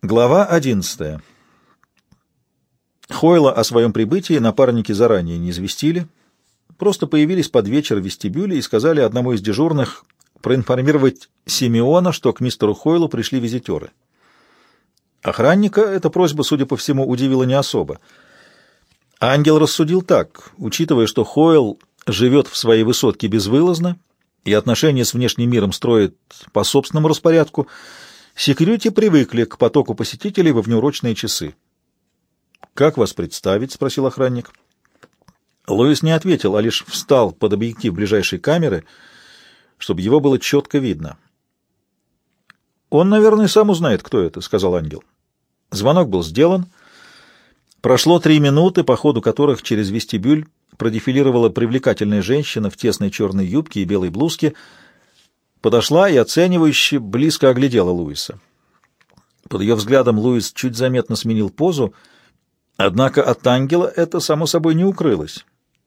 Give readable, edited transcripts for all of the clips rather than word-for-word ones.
Глава 11. Хойла о своем прибытии напарники заранее не известили, просто появились под вечер в вестибюле и сказали одному из дежурных проинформировать Симеона, что к мистеру Хойлу пришли визитеры. Охранника эта просьба, судя по всему, удивила не особо. Ангел рассудил так: учитывая, что Хойл живет в своей высотке безвылазно и отношения с внешним миром строит по собственному распорядку, секьюрити привыкли к потоку посетителей во внеурочные часы. «Как вас представить?» — спросил охранник. Луис не ответил, а лишь встал под объектив ближайшей камеры, чтобы его было четко видно. «Он, наверное, сам узнает, кто это», — сказал ангел. Звонок был сделан. Прошло 3 минуты, по ходу которых через вестибюль продефилировала привлекательная женщина в тесной черной юбке и белой блузке, подошла и оценивающе близко оглядела Луиса. Под ее взглядом Луис чуть заметно сменил позу, однако от ангела это, само собой, не укрылось.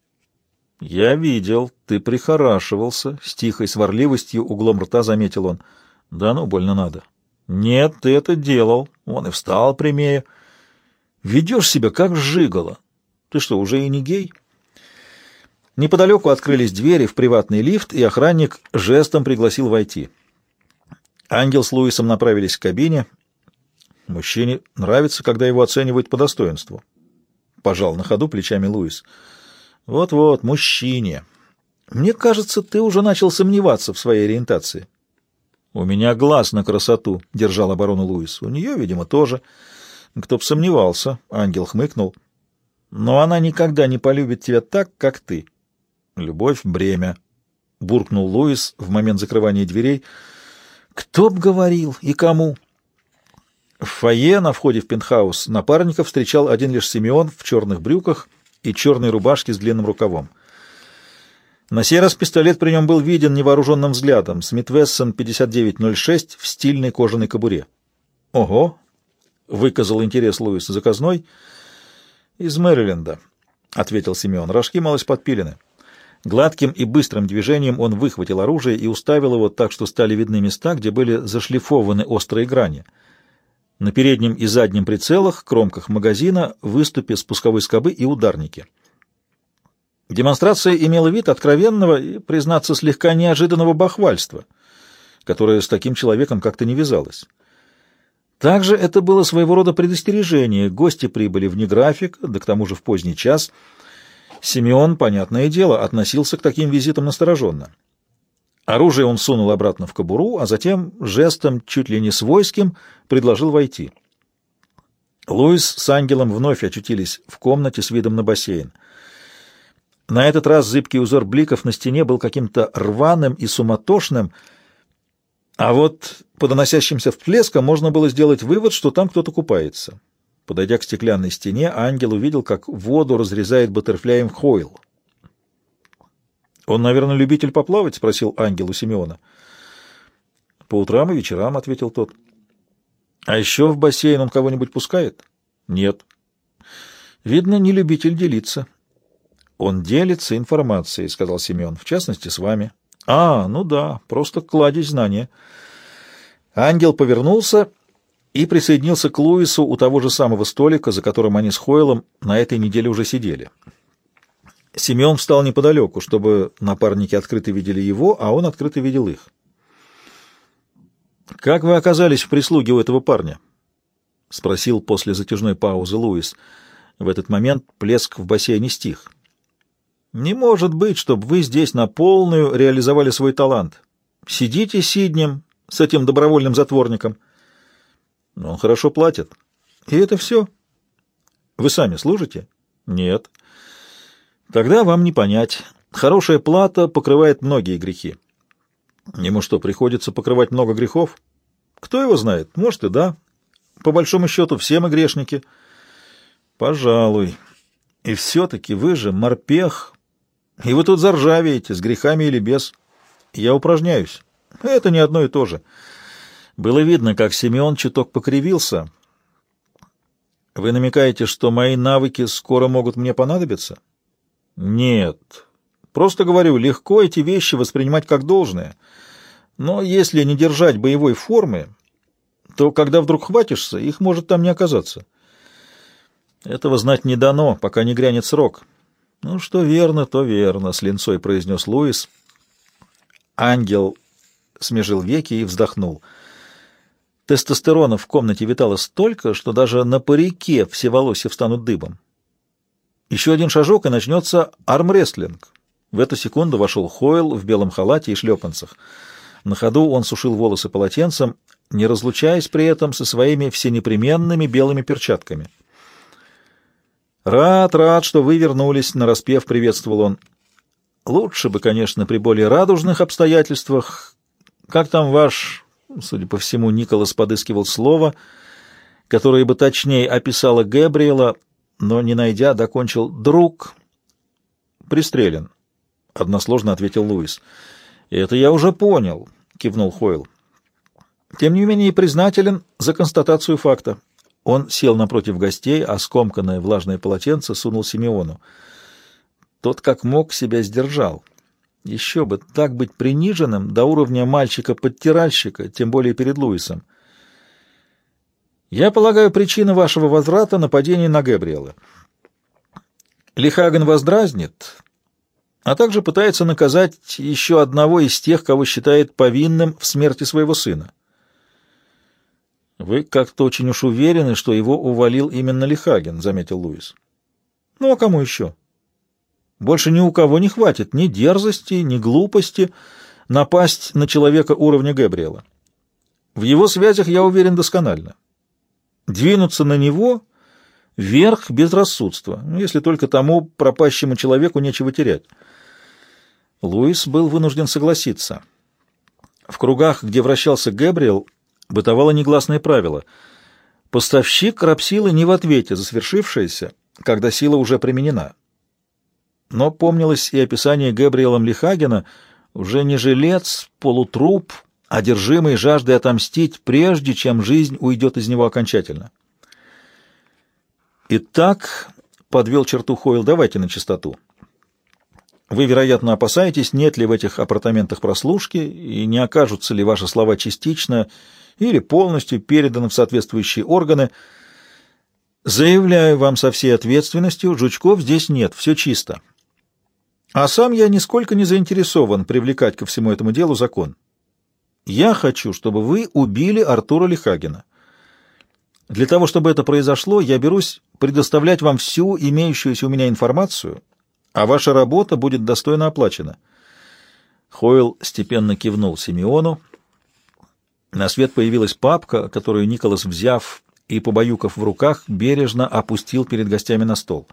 «Я видел, ты прихорашивался», — с тихой сварливостью углом рта заметил он. «Да ну, больно надо». «Нет, ты это делал». Он и встал прямее. «Ведешь себя как жиголо. Ты что, уже и не гей?» Неподалеку открылись двери в приватный лифт, и охранник жестом пригласил войти. Ангел с Луисом направились к кабине. Мужчине нравится, когда его оценивают по достоинству. Пожал на ходу плечами Луис. Вот-вот, мужчине. Мне кажется, ты уже начал сомневаться в своей ориентации. У меня глаз на красоту, держал оборону Луис. У нее, видимо, тоже. Кто б сомневался, ангел хмыкнул. Но она никогда не полюбит тебя так, как ты. Любовь — бремя, буркнул Луис в момент закрывания дверей. Кто б говорил и кому? В фойе на входе в пентхаус напарников встречал один лишь Симеон в черных брюках и черной рубашке с длинным рукавом. На сей раз пистолет при нем был виден невооруженным взглядом. Смит Вессон 5906 в стильной кожаной кобуре. «Ого!» — выказал интерес Луис. «Заказной?» «Из Мэриленда», — ответил Симеон. «Рожки малость подпилены». Гладким и быстрым движением он выхватил оружие и уставил его так, что стали видны места, где были зашлифованы острые грани. На переднем и заднем прицелах, кромках магазина, выступе спусковой скобы и ударники. Демонстрация имела вид откровенного и, признаться, слегка неожиданного бахвальства, которое с таким человеком как-то не вязалось. Также это было своего рода предостережение. Гости прибыли вне графика, да к тому же в поздний час. Симеон, понятное дело, относился к таким визитам настороженно. Оружие он сунул обратно в кобуру, а затем жестом, чуть ли не свойским, предложил войти. Луис с ангелом вновь очутились в комнате с видом на бассейн. На этот раз зыбкий узор бликов на стене был каким-то рваным и суматошным, а вот по доносящимся всплескам можно было сделать вывод, что там кто-то купается. Подойдя к стеклянной стене, ангел увидел, как воду разрезает баттерфляем Хойл. «Он, наверное, любитель поплавать?» — спросил ангел у Симеона. «По утрам и вечерам», — ответил тот. «А еще в бассейн он кого-нибудь пускает?» «Нет». «Видно, не любитель делиться». «Он делится информацией», — сказал Симеон, — «в частности, с вами». «А, ну да, просто кладезь знания». Ангел повернулся и присоединился к Луису у того же самого столика, за которым они с Хойлом на этой неделе уже сидели. Симеон встал неподалеку, чтобы напарники открыто видели его, а он открыто видел их. «Как вы оказались в прислуге у этого парня?» — спросил после затяжной паузы Луис. В этот момент плеск в бассейне стих. «Не может быть, чтобы вы здесь на полную реализовали свой талант. Сидите сиднем с этим добровольным затворником». «Но он хорошо платит». «И это все?» «Вы сами служите?» «Нет». «Тогда вам не понять. Хорошая плата покрывает многие грехи». «Ему что, приходится покрывать много грехов?» «Кто его знает? Может и да. По большому счету все мы грешники». «Пожалуй. И все-таки вы же морпех. И вы тут заржавеете, с грехами или без. Я упражняюсь. Это не одно и то же». Было видно, как Симеон чуток покривился. «Вы намекаете, что мои навыки скоро могут мне понадобиться?» «Нет. Просто говорю, легко эти вещи воспринимать как должное. Но если не держать боевой формы, то когда вдруг хватишься, их может там не оказаться. Этого знать не дано, пока не грянет срок. Ну, что верно, то верно, — с линцой произнес Луис. Ангел смежил веки и вздохнул. Тестостерона в комнате витало столько, что даже на парике все волосы встанут дыбом. Еще один шажок, и начнется армрестлинг. В эту секунду вошел Хойл в белом халате и шлепанцах. На ходу он сушил волосы полотенцем, не разлучаясь при этом со своими всенепременными белыми перчатками. «Рад, что вы вернулись», — нараспев приветствовал он. «Лучше бы, конечно, при более радужных обстоятельствах. Как там ваш...» Судя по всему, Николас подыскивал слово, которое бы точнее описало Гэбриэла, но, не найдя, докончил «друг». «Пристрелен», — односложно ответил Луис. «Это я уже понял», — кивнул Хойл. «Тем не менее признателен за констатацию факта». Он сел напротив гостей, а скомканное влажное полотенце сунул Симеону. Тот как мог себя сдержал. Еще бы, так быть приниженным до уровня мальчика-подтиральщика, тем более перед Луисом. «Я полагаю, причина вашего возврата — нападение на Гэбриэла. Лихаген вас дразнит, а также пытается наказать еще одного из тех, кого считает повинным в смерти своего сына. «Вы как-то очень уж уверены, что его увалил именно Лихаген», — заметил Луис. «Ну, а кому еще? Больше ни у кого не хватит ни дерзости, ни глупости напасть на человека уровня Гэбриэла. В его связях я уверен досконально. Двинуться на него — верх безрассудства, если только тому пропащему человеку нечего терять». Луис был вынужден согласиться. В кругах, где вращался Гэбриэл, бытовало негласное правило: поставщик рабсилы не в ответе за свершившееся, когда сила уже применена. Но помнилось и описание Гэбриэлом Лихагена: уже не жилец, полутруп, одержимый жаждой отомстить, прежде чем жизнь уйдет из него окончательно. «Итак, — подвел черту Хойл, — давайте на чистоту. Вы, вероятно, опасаетесь, нет ли в этих апартаментах прослушки, и не окажутся ли ваши слова частично или полностью переданы в соответствующие органы. Заявляю вам со всей ответственностью, жучков здесь нет, все чисто. А сам я нисколько не заинтересован привлекать ко всему этому делу закон. Я хочу, чтобы вы убили Артура Лихагена. Для того, чтобы это произошло, я берусь предоставлять вам всю имеющуюся у меня информацию, а ваша работа будет достойно оплачена». Хойл степенно кивнул Симеону. На свет появилась папка, которую Николас, взяв и побаюкав в руках, бережно опустил перед гостями на стол.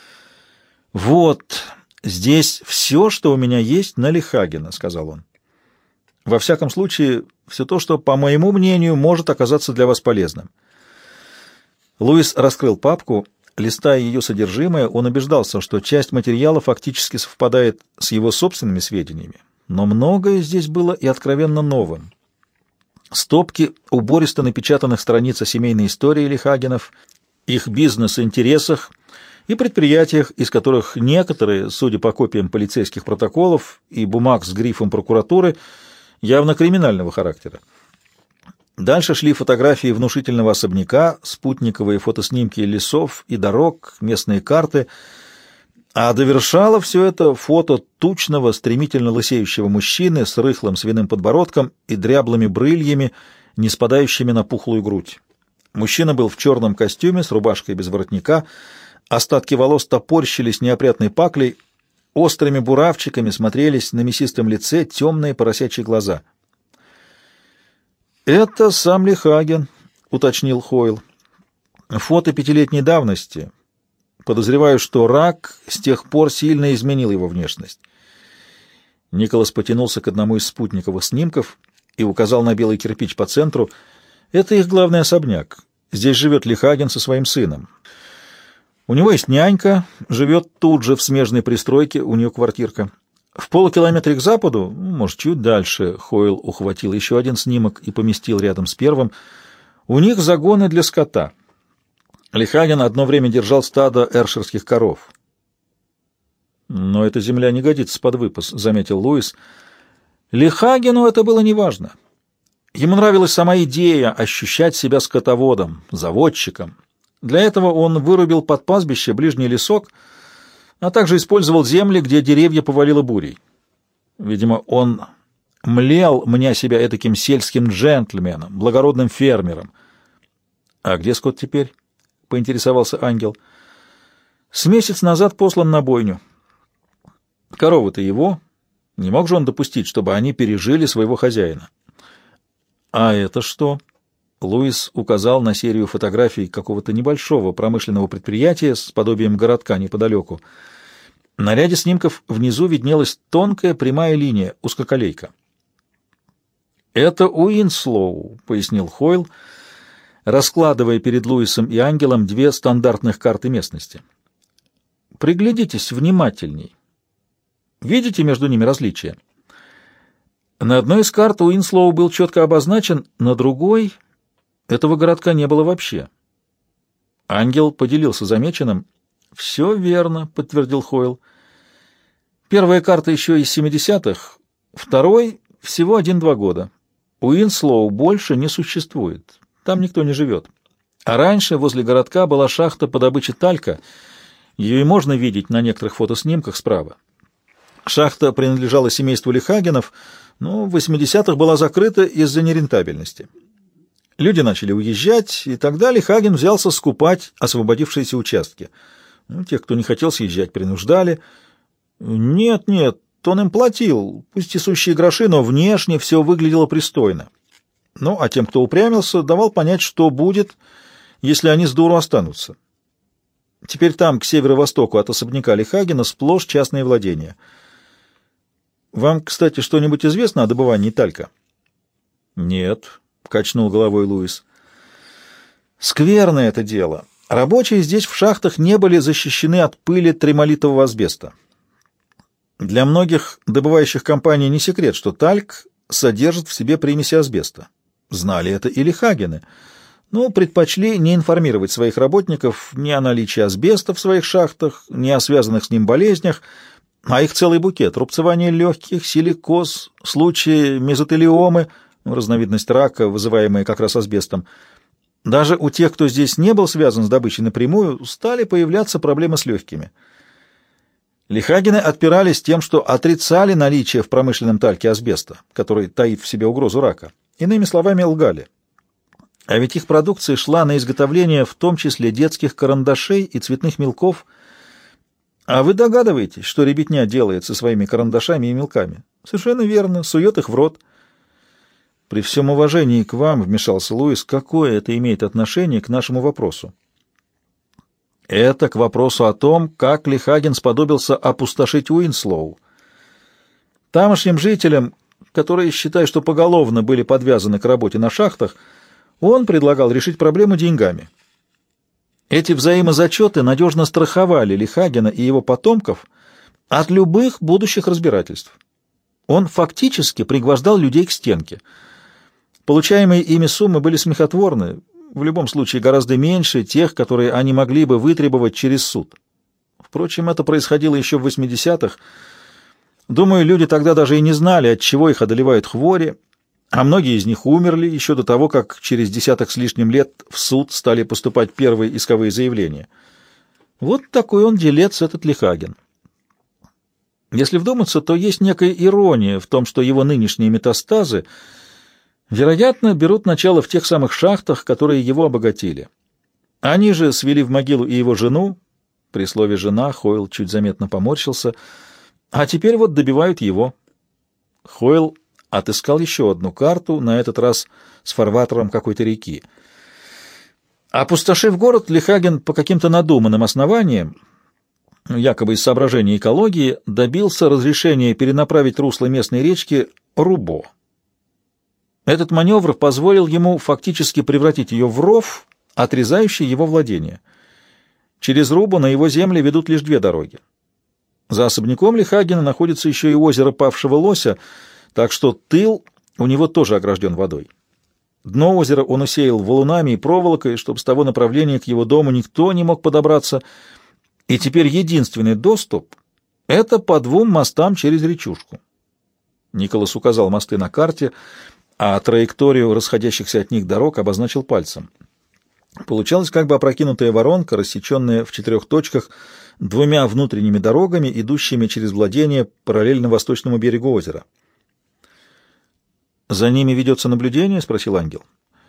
«Вот здесь все, что у меня есть на Лихагена», — сказал он. «Во всяком случае, все то, что, по моему мнению, может оказаться для вас полезным». Луис раскрыл папку. Листая ее содержимое, он убеждался, что часть материала фактически совпадает с его собственными сведениями, но многое здесь было и откровенно новым. Стопки убористо напечатанных страниц о семейной истории Лихагенов, их бизнес-интересах и предприятиях, из которых некоторые, судя по копиям полицейских протоколов и бумаг с грифом прокуратуры, явно криминального характера. Дальше шли фотографии внушительного особняка, спутниковые фотоснимки лесов и дорог, местные карты, а довершало все это фото тучного, стремительно лысеющего мужчины с рыхлым свиным подбородком и дряблыми брыльями, не спадающими на пухлую грудь. Мужчина был в черном костюме с рубашкой без воротника, остатки волос топорщились неопрятной паклей, острыми буравчиками смотрелись на мясистом лице темные поросячьи глаза. «Это сам Лихаген», — уточнил Хойл. «Фото 5-летней давности. Подозреваю, что рак с тех пор сильно изменил его внешность». Николас потянулся к одному из спутниковых снимков и указал на белый кирпич по центру. «Это их главный особняк. Здесь живет Лихаген со своим сыном. У него есть нянька, живет тут же в смежной пристройке, у нее квартирка. В полукилометре к западу, может, чуть дальше», — Хойл ухватил еще один снимок и поместил рядом с первым, — «у них загоны для скота. Лихаген одно время держал стадо эрширских коров». «Но эта земля не годится под выпас», — заметил Луис. «Лихагену это было неважно. Ему нравилась сама идея ощущать себя скотоводом, заводчиком. Для этого он вырубил под пастбище ближний лесок, а также использовал земли, где деревья повалило бурей. Видимо, он млел, мня себя этаким сельским джентльменом, благородным фермером. — А где Скотт теперь? — поинтересовался ангел. — С месяц назад послан на бойню. Коровы-то его. Не мог же он допустить, чтобы они пережили своего хозяина. — А это что? — Луис указал на серию фотографий какого-то небольшого промышленного предприятия с подобием городка неподалеку. На ряде снимков внизу виднелась тонкая прямая линия, узкоколейка. «Это Уинслоу», — пояснил Хойл, раскладывая перед Луисом и ангелом две стандартных карты местности. «Приглядитесь внимательней. Видите между ними различия? На одной из карт Уинслоу был четко обозначен, на другой этого городка не было вообще». Ангел поделился замеченным. «Все верно», — подтвердил Хойл. «Первая карта еще из 70-х, второй — всего 1-2 года. Уинслоу больше не существует, там никто не живет. А раньше возле городка была шахта по добыче талька, ее и можно видеть на некоторых фотоснимках справа. Шахта принадлежала семейству Лихагенов, но в 80-х была закрыта из-за нерентабельности. Люди начали уезжать, и тогда Лихаген взялся скупать освободившиеся участки. Тех, кто не хотел съезжать, принуждали. Нет, он им платил, пусть и сущие гроши, но внешне все выглядело пристойно. Ну, а тем, кто упрямился, давал понять, что будет, если они с дуру останутся. Теперь там, к северо-востоку от особняка Лихагена, сплошь частные владения. Вам, кстати, что-нибудь известно о добывании талька? Нет, — качнул головой Луис. Скверное это дело. Рабочие здесь в шахтах не были защищены от пыли тремолитового асбеста. Для многих добывающих компаний не секрет, что тальк содержит в себе примеси асбеста. Знали это и Лихагены, но предпочли не информировать своих работников ни о наличии асбеста в своих шахтах, ни о связанных с ним болезнях, а их целый букет: рубцевание легких, силикоз, случаи мезотелиомы, разновидность рака, вызываемая как раз асбестом. Даже у тех, кто здесь не был связан с добычей напрямую, стали появляться проблемы с легкими. Лихагены отпирались тем, что отрицали наличие в промышленном тальке асбеста, который таит в себе угрозу рака. Иными словами, лгали. А ведь их продукция шла на изготовление в том числе детских карандашей и цветных мелков. А вы догадываетесь, что ребятня делает со своими карандашами и мелками? Совершенно верно, сует их в рот. При всем уважении к вам, — вмешался Луис, — какое это имеет отношение к нашему вопросу? Это к вопросу о том, как Лихаген сподобился опустошить Уинслоу. Тамошним жителям, которые, считая, что поголовно были подвязаны к работе на шахтах, он предлагал решить проблему деньгами. Эти взаимозачеты надежно страховали Лихагена и его потомков от любых будущих разбирательств. Он фактически пригвождал людей к стенке. Получаемые ими суммы были смехотворны, в любом случае гораздо меньше тех, которые они могли бы вытребовать через суд. Впрочем, это происходило еще в 80-х. Думаю, люди тогда даже и не знали, от чего их одолевают хвори, а многие из них умерли еще до того, как через десяток с лишним лет в суд стали поступать первые исковые заявления. Вот такой он делец, этот Лихаген. Если вдуматься, то есть некая ирония в том, что его нынешние метастазы, вероятно, берут начало в тех самых шахтах, которые его обогатили. Они же свели в могилу и его жену, при слове «жена» Хойл чуть заметно поморщился, а теперь вот добивают его. Хойл отыскал еще одну карту, на этот раз с фарватером какой-то реки. Опустошив город, Лихаген по каким-то надуманным основаниям, якобы из соображений экологии, добился разрешения перенаправить русло местной речки Рубо. Этот маневр позволил ему фактически превратить ее в ров, отрезающий его владение. Через Рубо на его земли ведут лишь две дороги. За особняком Лихагена находится еще и озеро Павшего Лося, так что тыл у него тоже огражден водой. Дно озера он усеял валунами и проволокой, чтобы с того направления к его дому никто не мог подобраться, и теперь единственный доступ — это по двум мостам через речушку. Николас указал мосты на карте, а траекторию расходящихся от них дорог обозначил пальцем. Получалась как бы опрокинутая воронка, рассеченная в 4 точках двумя внутренними дорогами, идущими через владение параллельно восточному берегу озера. «За ними ведется наблюдение?» — спросил ангел.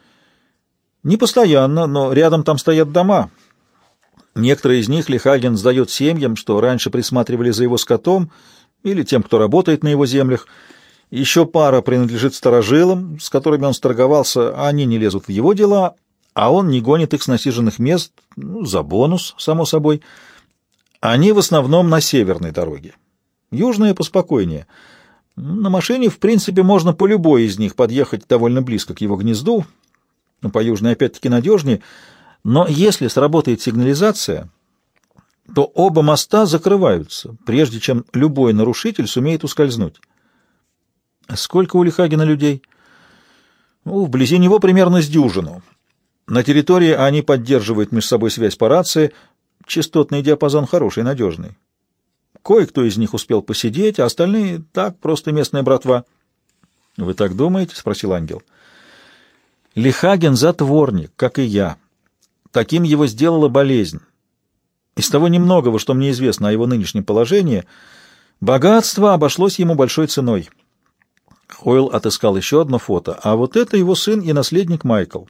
«Не постоянно, но рядом там стоят дома. Некоторые из них Лихаген сдает семьям, что раньше присматривали за его скотом или тем, кто работает на его землях. Еще пара принадлежит старожилам, с которыми он сторговался, а они не лезут в его дела, а он не гонит их с насиженных мест, за бонус, само собой. Они в основном на северной дороге. Южная поспокойнее. На машине, в принципе, можно по любой из них подъехать довольно близко к его гнезду, по южной опять-таки надежнее, но если сработает сигнализация, то оба моста закрываются, прежде чем любой нарушитель сумеет ускользнуть. Сколько у Лихагена людей? Вблизи него примерно с дюжину. На территории они поддерживают между собой связь по рации, частотный диапазон хороший, надежный. Кое-кто из них успел посидеть, а остальные — так, просто местная братва. — Вы так думаете? — спросил ангел. — Лихаген — затворник, как и я. Таким его сделала болезнь. Из того немногого, что мне известно о его нынешнем положении, богатство обошлось ему большой ценой. Хойл отыскал еще одно фото, а вот это его сын и наследник Майкл.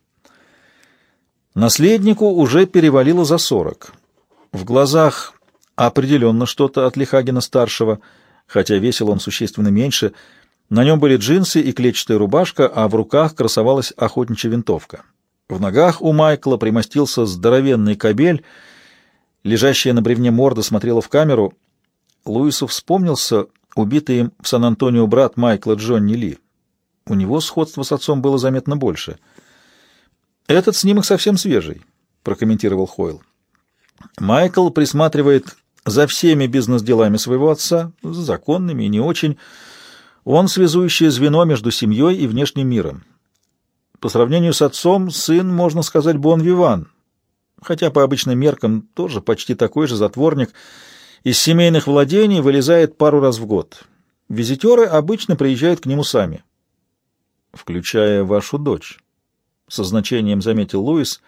Наследнику уже перевалило за 40. В глазах определенно что-то от Лихагена-старшего, хотя весил он существенно меньше. На нем были джинсы и клетчатая рубашка, а в руках красовалась охотничья винтовка. В ногах у Майкла примостился здоровенный кобель, лежащая на бревне морда смотрела в камеру. Луису вспомнился убитый им в Сан-Антонио брат Майкла Джонни Ли. У него сходство с отцом было заметно больше. «Этот снимок совсем свежий», — прокомментировал Хойл. «Майкл присматривает за всеми бизнес-делами своего отца, законными и не очень. Он связующее звено между семьей и внешним миром. По сравнению с отцом, сын, можно сказать, бон-виван, хотя по обычным меркам тоже почти такой же затворник. Из семейных владений вылезает пару раз в год. Визитеры обычно приезжают к нему сами». «Включая вашу дочь», — со значением заметил Луис.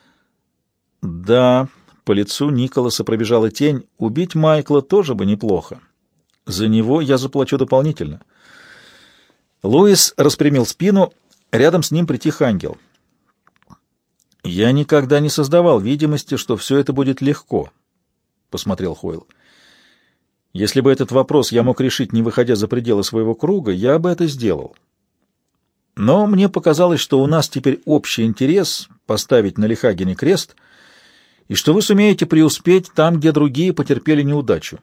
«Да». По лицу Николаса пробежала тень. Убить Майкла тоже бы неплохо. За него я заплачу дополнительно. Луис распрямил спину. Рядом с ним притих ангел. «Я никогда не создавал видимости, что все это будет легко», — посмотрел Хойл. «Если бы этот вопрос я мог решить, не выходя за пределы своего круга, я бы это сделал. Но мне показалось, что у нас теперь общий интерес поставить на Лихагене крест — и что вы сумеете преуспеть там, где другие потерпели неудачу».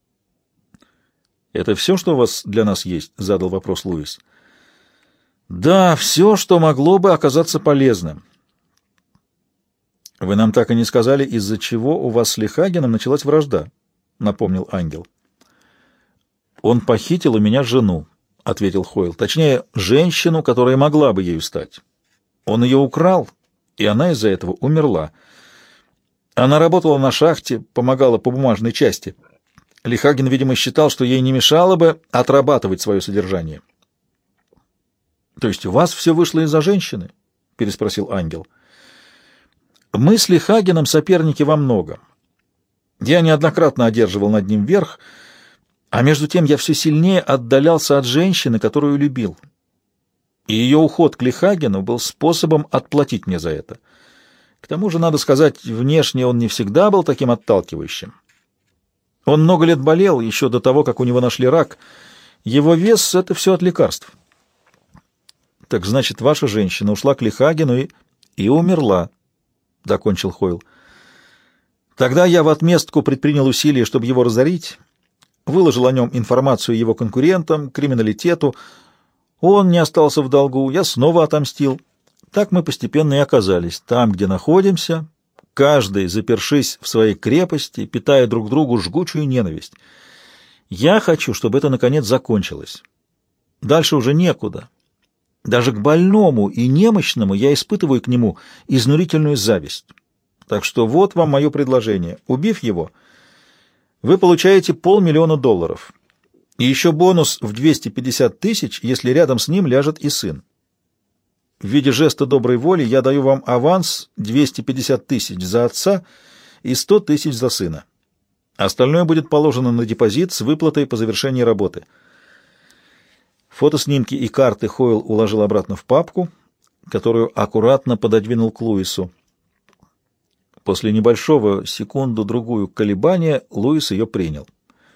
«Это все, что у вас для нас есть?» — задал вопрос Луис. «Да, все, что могло бы оказаться полезным». «Вы нам так и не сказали, из-за чего у вас с Лихагеном началась вражда», — напомнил ангел. «Он похитил у меня жену», — ответил Хойл. «Точнее, женщину, которая могла бы ею стать. Он ее украл, и она из-за этого умерла. Она работала на шахте, помогала по бумажной части. Лихаген, видимо, считал, что ей не мешало бы отрабатывать свое содержание». «То есть у вас все вышло из-за женщины?» — переспросил ангел. «Мы с Лихагеном соперники во многом. Я неоднократно одерживал над ним верх, а между тем я все сильнее отдалялся от женщины, которую любил. И ее уход к Лихагену был способом отплатить мне за это. К тому же, надо сказать, внешне он не всегда был таким отталкивающим. Он много лет болел, еще до того, как у него нашли рак. Его вес — это все от лекарств». «Так значит, ваша женщина ушла к Лихагену и умерла», — докончил Хойл. «Тогда я в отместку предпринял усилия, чтобы его разорить, выложил о нем информацию его конкурентам, криминалитету. Он не остался в долгу, я снова отомстил. Так мы постепенно и оказались там, где находимся, каждый запершись в своей крепости, питая друг другу жгучую ненависть. Я хочу, чтобы это, наконец, закончилось. Дальше уже некуда. Даже к больному и немощному я испытываю к нему изнурительную зависть. Так что вот вам мое предложение. Убив его, вы получаете $500 000 и еще бонус в 250 000, если рядом с ним ляжет и сын. В виде жеста доброй воли я даю вам аванс 250 тысяч за отца и 100 тысяч за сына. Остальное будет положено на депозит с выплатой по завершении работы. Фотоснимки и карты Хойл уложил обратно в папку, которую аккуратно пододвинул к Луису. После небольшого секунду-другую колебания Луис ее принял.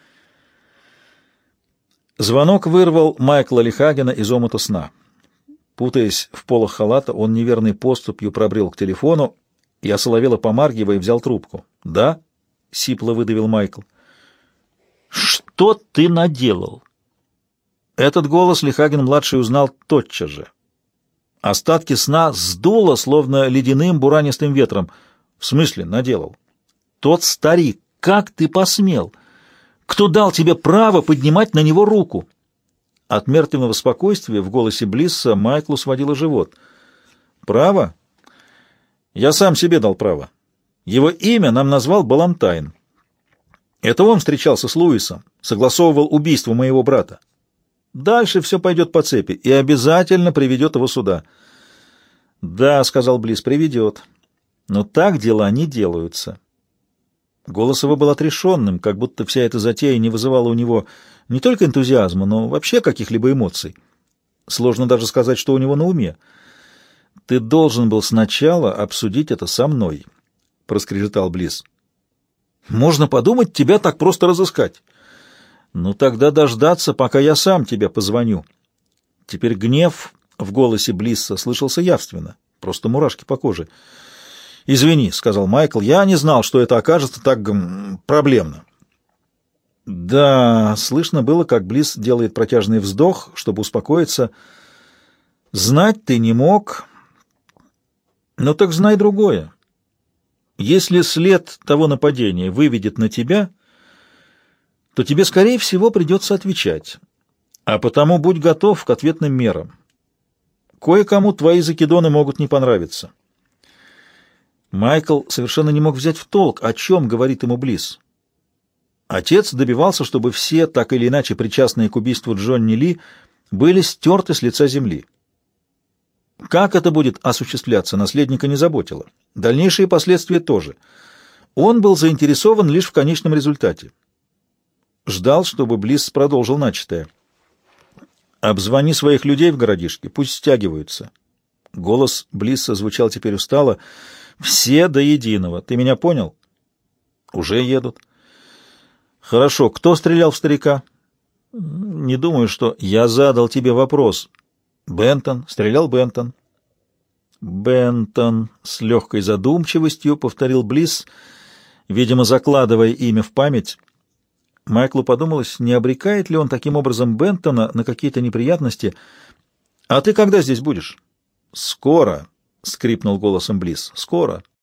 Звонок вырвал Майкла Лихагена из омута сна. Путаясь в полах халата, он неверной поступью пробрел к телефону и, осоловело помаргивая, взял трубку. «Да?» — сипло выдавил Майкл. «Что ты наделал?» Этот голос Лихаген-младший узнал тотчас же. Остатки сна сдуло, словно ледяным буранистым ветром. «В смысле наделал?» «Тот старик! Как ты посмел? Кто дал тебе право поднимать на него руку?» От мертвенного спокойствия в голосе Блисса Майклу сводило живот. «Право? Я сам себе дал право. Его имя нам назвал Балантайн. Это он встречался с Луисом, согласовывал убийство моего брата. Дальше все пойдет по цепи и обязательно приведет его сюда». «Да», — сказал Блисс, — «приведет. Но так дела не делаются». Голос его был отрешенным, как будто вся эта затея не вызывала у него не только энтузиазма, но вообще каких-либо эмоций. Сложно даже сказать, что у него на уме. «Ты должен был сначала обсудить это со мной», — проскрежетал Блисс. «Можно подумать, тебя так просто разыскать». «Ну тогда дождаться, пока я сам тебе позвоню». Теперь гнев в голосе Блисса слышался явственно, просто мурашки по коже. «Извини», — сказал Майкл, — «я не знал, что это окажется так проблемно». Да, слышно было, как Блисс делает протяжный вздох, чтобы успокоиться. «Знать ты не мог, но так знай другое. Если след того нападения выведет на тебя, то тебе, скорее всего, придется отвечать. А потому будь готов к ответным мерам. Кое-кому твои закидоны могут не понравиться». Майкл совершенно не мог взять в толк, о чем говорит ему Блисс. Отец добивался, чтобы все, так или иначе причастные к убийству Джонни Ли, были стерты с лица земли. Как это будет осуществляться, наследника не заботило. Дальнейшие последствия тоже. Он был заинтересован лишь в конечном результате. Ждал, чтобы Блисс продолжил начатое. «Обзвони своих людей в городишке, пусть стягиваются». Голос Блисса звучал теперь устало. «Все до единого. Ты меня понял?» «Уже едут». «Хорошо. Кто стрелял в старика?» «Не думаю, что...» «Я задал тебе вопрос». «Бентон. Стрелял Бентон». «Бентон», — с легкой задумчивостью повторил Блисс, видимо, закладывая имя в память. Майклу подумалось, не обрекает ли он таким образом Бентона на какие-то неприятности. «А ты когда здесь будешь?» «Скоро», — скрипнул голосом Блисс. «Скоро».